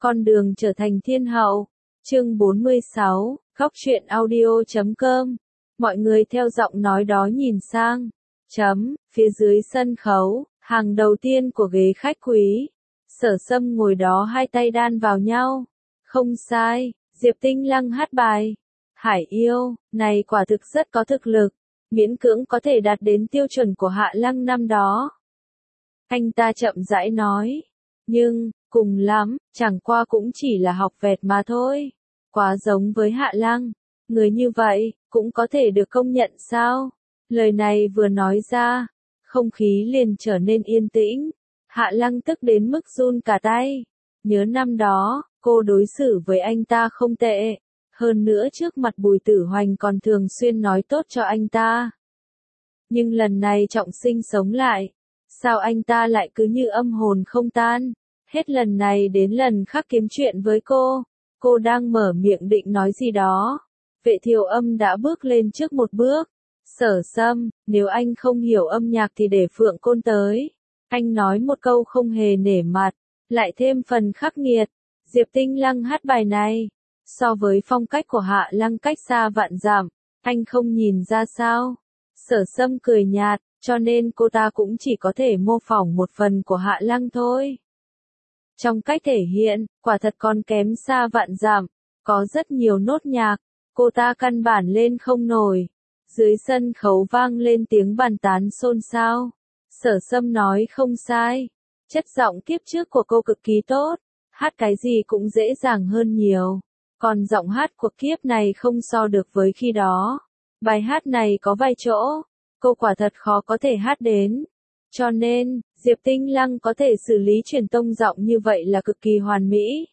Con đường trở thành thiên hậu. Chương 46, Góc truyện audio.com. Mọi người theo giọng nói đó nhìn sang. Phía dưới sân khấu, hàng đầu tiên của ghế khách quý. Sở Sâm ngồi đó hai tay đan vào nhau. Không sai, Diệp Tinh Lăng hát bài. Hải yêu, này quả thực rất có thực lực. Miễn cưỡng có thể đạt đến tiêu chuẩn của Hạ Lăng năm đó. Anh ta chậm rãi nói. Nhưng, cùng lắm, chẳng qua cũng chỉ là học vẹt mà thôi. Quá giống với Hạ Lăng. Người như vậy, cũng có thể được công nhận sao? Lời này vừa nói ra, không khí liền trở nên yên tĩnh. Hạ Lăng tức đến mức run cả tay. Nhớ năm đó, cô đối xử với anh ta không tệ. Hơn nữa trước mặt Bùi Tử Hoành còn thường xuyên nói tốt cho anh ta. Nhưng lần này trọng sinh sống lại. Sao anh ta lại cứ như âm hồn không tan? Hết lần này đến lần khác kiếm chuyện với cô. Cô đang mở miệng định nói gì đó. Vệ Thiều Âm đã bước lên trước một bước. Sở Sâm, nếu anh không hiểu âm nhạc thì để Phượng Côn tới. Anh nói một câu không hề nể mặt, lại thêm phần khắc nghiệt. Diệp Tinh Lăng hát bài này, so với phong cách của Hạ Lăng cách xa vạn dặm, anh không nhìn ra sao? Sở Sâm cười nhạt, cho nên cô ta cũng chỉ có thể mô phỏng một phần của Hạ Lăng thôi. Trong cách thể hiện, quả thật còn kém xa vạn dặm, có rất nhiều nốt nhạc, cô ta căn bản lên không nổi. Dưới sân khấu vang lên tiếng bàn tán xôn xao. Sở Sâm nói không sai, chất giọng kiếp trước của cô cực kỳ tốt, hát cái gì cũng dễ dàng hơn nhiều. Còn giọng hát của kiếp này không so được với khi đó. Bài hát này có vài chỗ, cô quả thật khó có thể hát đến. Cho nên, Diệp Tinh Lăng có thể xử lý truyền tông giọng như vậy là cực kỳ hoàn mỹ.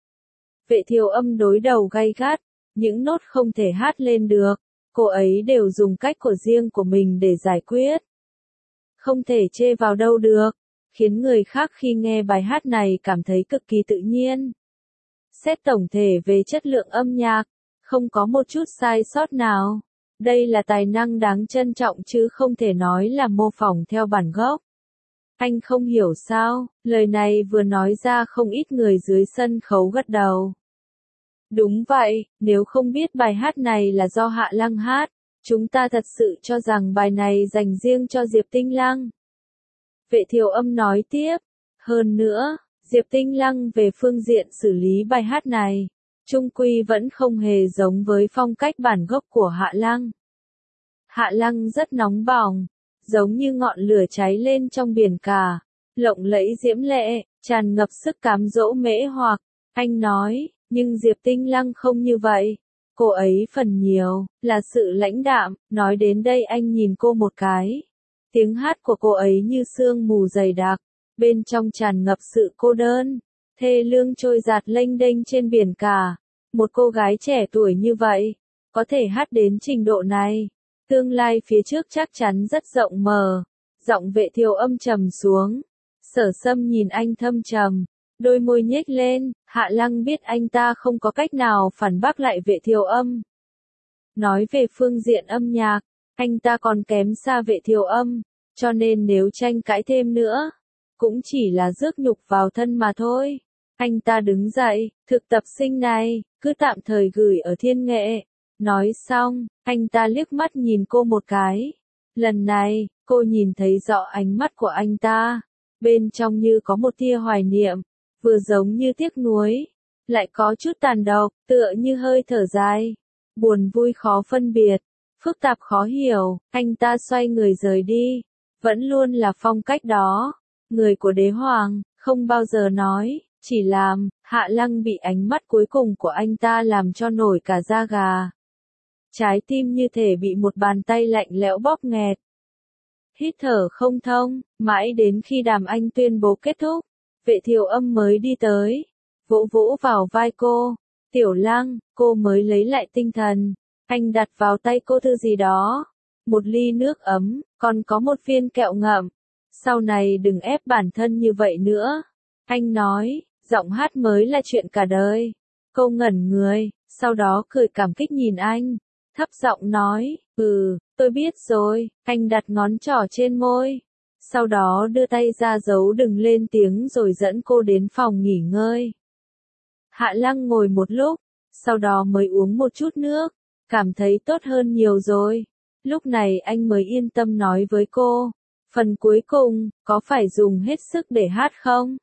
Vệ Thiều Âm đối đầu gay gắt, những nốt không thể hát lên được, cô ấy đều dùng cách của riêng của mình để giải quyết. Không thể chê vào đâu được, khiến người khác khi nghe bài hát này cảm thấy cực kỳ tự nhiên. Xét tổng thể về chất lượng âm nhạc, không có một chút sai sót nào. Đây là tài năng đáng trân trọng chứ không thể nói là mô phỏng theo bản gốc. Anh không hiểu sao, lời này vừa nói ra không ít người dưới sân khấu gật đầu. Đúng vậy, nếu không biết bài hát này là do Hạ Lăng hát, chúng ta thật sự cho rằng bài này dành riêng cho Diệp Tinh Lăng. Vệ Thiều Âm nói tiếp, hơn nữa, Diệp Tinh Lăng về phương diện xử lý bài hát này, chung quy vẫn không hề giống với phong cách bản gốc của Hạ Lăng. Hạ Lăng rất nóng bỏng, giống như ngọn lửa cháy lên trong biển cả, lộng lẫy diễm lệ, tràn ngập sức cám dỗ mễ hoặc. Anh nói, nhưng Diệp Tinh Lăng không như vậy. Cô ấy phần nhiều, là sự lãnh đạm, nói đến đây anh nhìn cô một cái. Tiếng hát của cô ấy như sương mù dày đặc, bên trong tràn ngập sự cô đơn, thê lương trôi giạt lênh đênh trên biển cả. Một cô gái trẻ tuổi như vậy, có thể hát đến trình độ này, tương lai phía trước chắc chắn rất rộng mở. Giọng Vệ Thiều Âm trầm xuống. Sở Sâm nhìn anh thâm trầm, đôi môi nhếch lên. Hạ Lăng biết anh ta không có cách nào phản bác lại Vệ Thiều Âm. Nói về phương diện âm nhạc, anh ta còn kém xa Vệ Thiều Âm, cho nên nếu tranh cãi thêm nữa, cũng chỉ là rước nhục vào thân mà thôi. Anh ta đứng dậy, thực tập sinh này, cứ tạm thời gửi ở Thiên Nghệ. Nói xong, anh ta liếc mắt nhìn cô một cái. Lần này, cô nhìn thấy rõ ánh mắt của anh ta. Bên trong như có một tia hoài niệm, vừa giống như tiếc nuối, lại có chút tàn độc, tựa như hơi thở dài. Buồn vui khó phân biệt, phức tạp khó hiểu, anh ta xoay người rời đi. Vẫn luôn là phong cách đó. Người của đế hoàng, không bao giờ nói, chỉ làm. Hạ Lăng bị ánh mắt cuối cùng của anh ta làm cho nổi cả da gà. Trái tim như thể bị một bàn tay lạnh lẽo bóp nghẹt. Hít thở không thông, mãi đến khi đàm anh tuyên bố kết thúc, Vệ Thiều Âm mới đi tới, vỗ vỗ vào vai cô. Tiểu Lăng, cô mới lấy lại tinh thần. Anh đặt vào tay cô thứ gì đó. Một ly nước ấm, còn có một viên kẹo ngậm. Sau này đừng ép bản thân như vậy nữa. Anh nói, giọng hát mới là chuyện cả đời. Cô ngẩn người, sau đó cười cảm kích nhìn anh. Thấp giọng nói, tôi biết rồi. Anh đặt ngón trỏ trên môi. Sau đó đưa tay ra dấu đừng lên tiếng rồi dẫn cô đến phòng nghỉ ngơi. Hạ Lăng ngồi một lúc, sau đó mới uống một chút nước, cảm thấy tốt hơn nhiều rồi. Lúc này anh mới yên tâm nói với cô, phần cuối cùng, có phải dùng hết sức để hát không?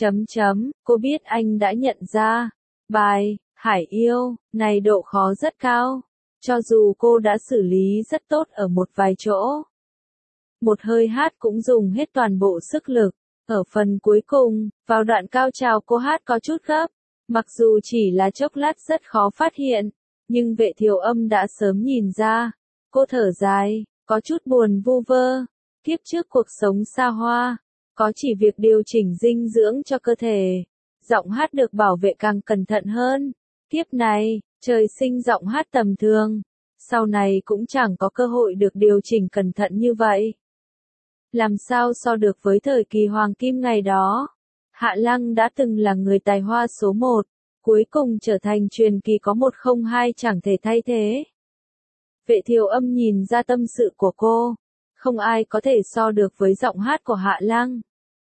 Cô biết anh đã nhận ra, bài, Hải Yêu, này độ khó rất cao, cho dù cô đã xử lý rất tốt ở một vài chỗ. Một hơi hát cũng dùng hết toàn bộ sức lực, ở phần cuối cùng, vào đoạn cao trào cô hát có chút gấp, mặc dù chỉ là chốc lát rất khó phát hiện, nhưng Vệ Thiều Âm đã sớm nhìn ra, cô thở dài, có chút buồn vu vơ, kiếp trước cuộc sống xa hoa, có chỉ việc điều chỉnh dinh dưỡng cho cơ thể, giọng hát được bảo vệ càng cẩn thận hơn, kiếp này, trời sinh giọng hát tầm thường, sau này cũng chẳng có cơ hội được điều chỉnh cẩn thận như vậy. Làm sao so được với thời kỳ hoàng kim ngày đó? Hạ Lăng đã từng là người tài hoa số 1, cuối cùng trở thành truyền kỳ có 102 chẳng thể thay thế. Vệ Thiều Âm nhìn ra tâm sự của cô, không ai có thể so được với giọng hát của Hạ Lăng.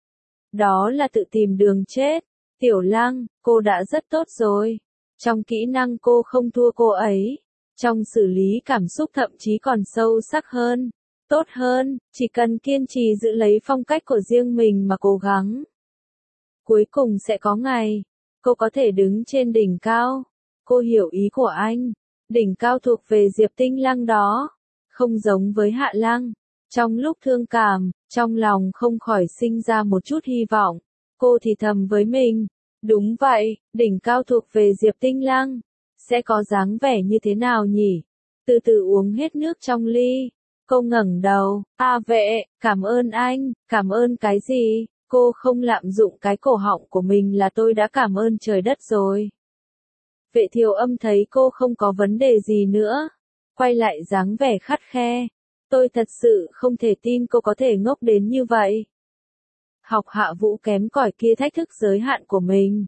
Đó là tự tìm đường chết. Tiểu Lăng, cô đã rất tốt rồi. Trong kỹ năng cô không thua cô ấy. Trong xử lý cảm xúc thậm chí còn sâu sắc hơn. Tốt hơn, chỉ cần kiên trì giữ lấy phong cách của riêng mình mà cố gắng. Cuối cùng sẽ có ngày, cô có thể đứng trên đỉnh cao. Cô hiểu ý của anh. Đỉnh cao thuộc về Diệp Tinh Lăng đó. Không giống với Hạ Lăng. Trong lúc thương cảm, trong lòng không khỏi sinh ra một chút hy vọng. Cô thì thầm với mình. Đúng vậy, đỉnh cao thuộc về Diệp Tinh Lăng. Sẽ có dáng vẻ như thế nào nhỉ? Từ từ uống hết nước trong ly. Cô ngẩng đầu. Vệ, cảm ơn anh. Cảm ơn cái gì? Cô không lạm dụng cái cổ họng của mình là tôi đã cảm ơn trời đất rồi. Vệ Thiều Âm thấy cô không có vấn đề gì nữa. Quay lại dáng vẻ khắt khe. Tôi thật sự không thể tin cô có thể ngốc đến như vậy. Học Hạ Vũ kém cỏi kia thách thức giới hạn của mình.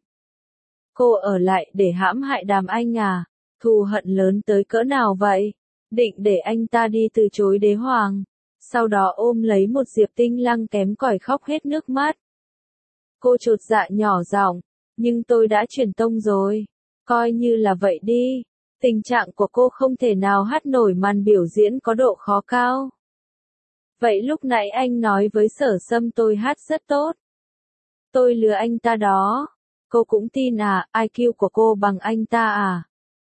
Cô ở lại để hãm hại Đàm Anh à? Thù hận lớn tới cỡ nào vậy? Định để anh ta đi từ chối đế hoàng. Sau đó ôm lấy một Diệp Tinh Lăng kém cỏi khóc hết nước mắt. Cô chột dạ nhỏ giọng, nhưng tôi đã truyền tông rồi. Coi như là vậy đi. Tình trạng của cô không thể nào hát nổi màn biểu diễn có độ khó cao. Vậy lúc nãy anh nói với Sở Sâm tôi hát rất tốt. Tôi lừa anh ta đó. Cô cũng tin à, IQ của cô bằng anh ta à?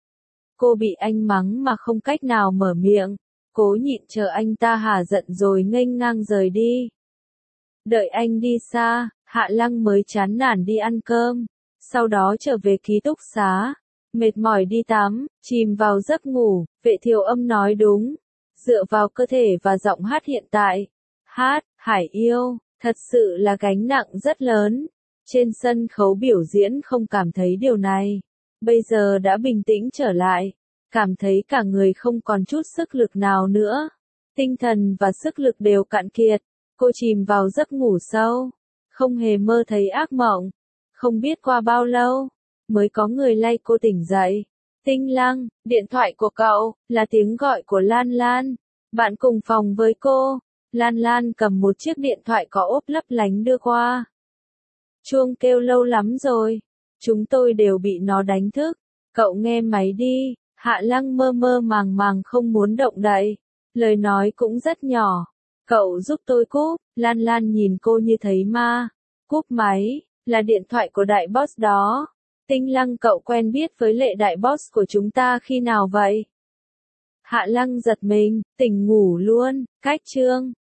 Cô bị anh mắng mà không cách nào mở miệng. Cố nhịn chờ anh ta hả giận rồi nghênh ngang rời đi. Đợi anh đi xa, Hạ Lăng mới chán nản đi ăn cơm. Sau đó trở về ký túc xá. Mệt mỏi đi tắm, chìm vào giấc ngủ. Vệ Thiều Âm nói đúng. Dựa vào cơ thể và giọng hát hiện tại. Hát, Hải Yêu, thật sự là gánh nặng rất lớn. Trên sân khấu biểu diễn không cảm thấy điều này. Bây giờ đã bình tĩnh trở lại. Cảm thấy cả người không còn chút sức lực nào nữa. Tinh thần và sức lực đều cạn kiệt. Cô chìm vào giấc ngủ sâu. Không hề mơ thấy ác mộng. Không biết qua bao lâu, mới có người lay cô tỉnh dậy. Tinh Lăng, điện thoại của cậu, là tiếng gọi của Lan Lan. Bạn cùng phòng với cô. Lan Lan cầm một chiếc điện thoại có ốp lấp lánh đưa qua. Chuông kêu lâu lắm rồi. Chúng tôi đều bị nó đánh thức. Cậu nghe máy đi. Hạ Lăng mơ mơ màng màng không muốn động đậy. Lời nói cũng rất nhỏ. Cậu giúp tôi cúp. Lan Lan nhìn cô như thấy ma. Cúp máy, là điện thoại của đại boss đó. Tinh Lăng, cậu quen biết với Lệ đại boss của chúng ta khi nào vậy? Hạ Lăng giật mình, tỉnh ngủ luôn. Cách chương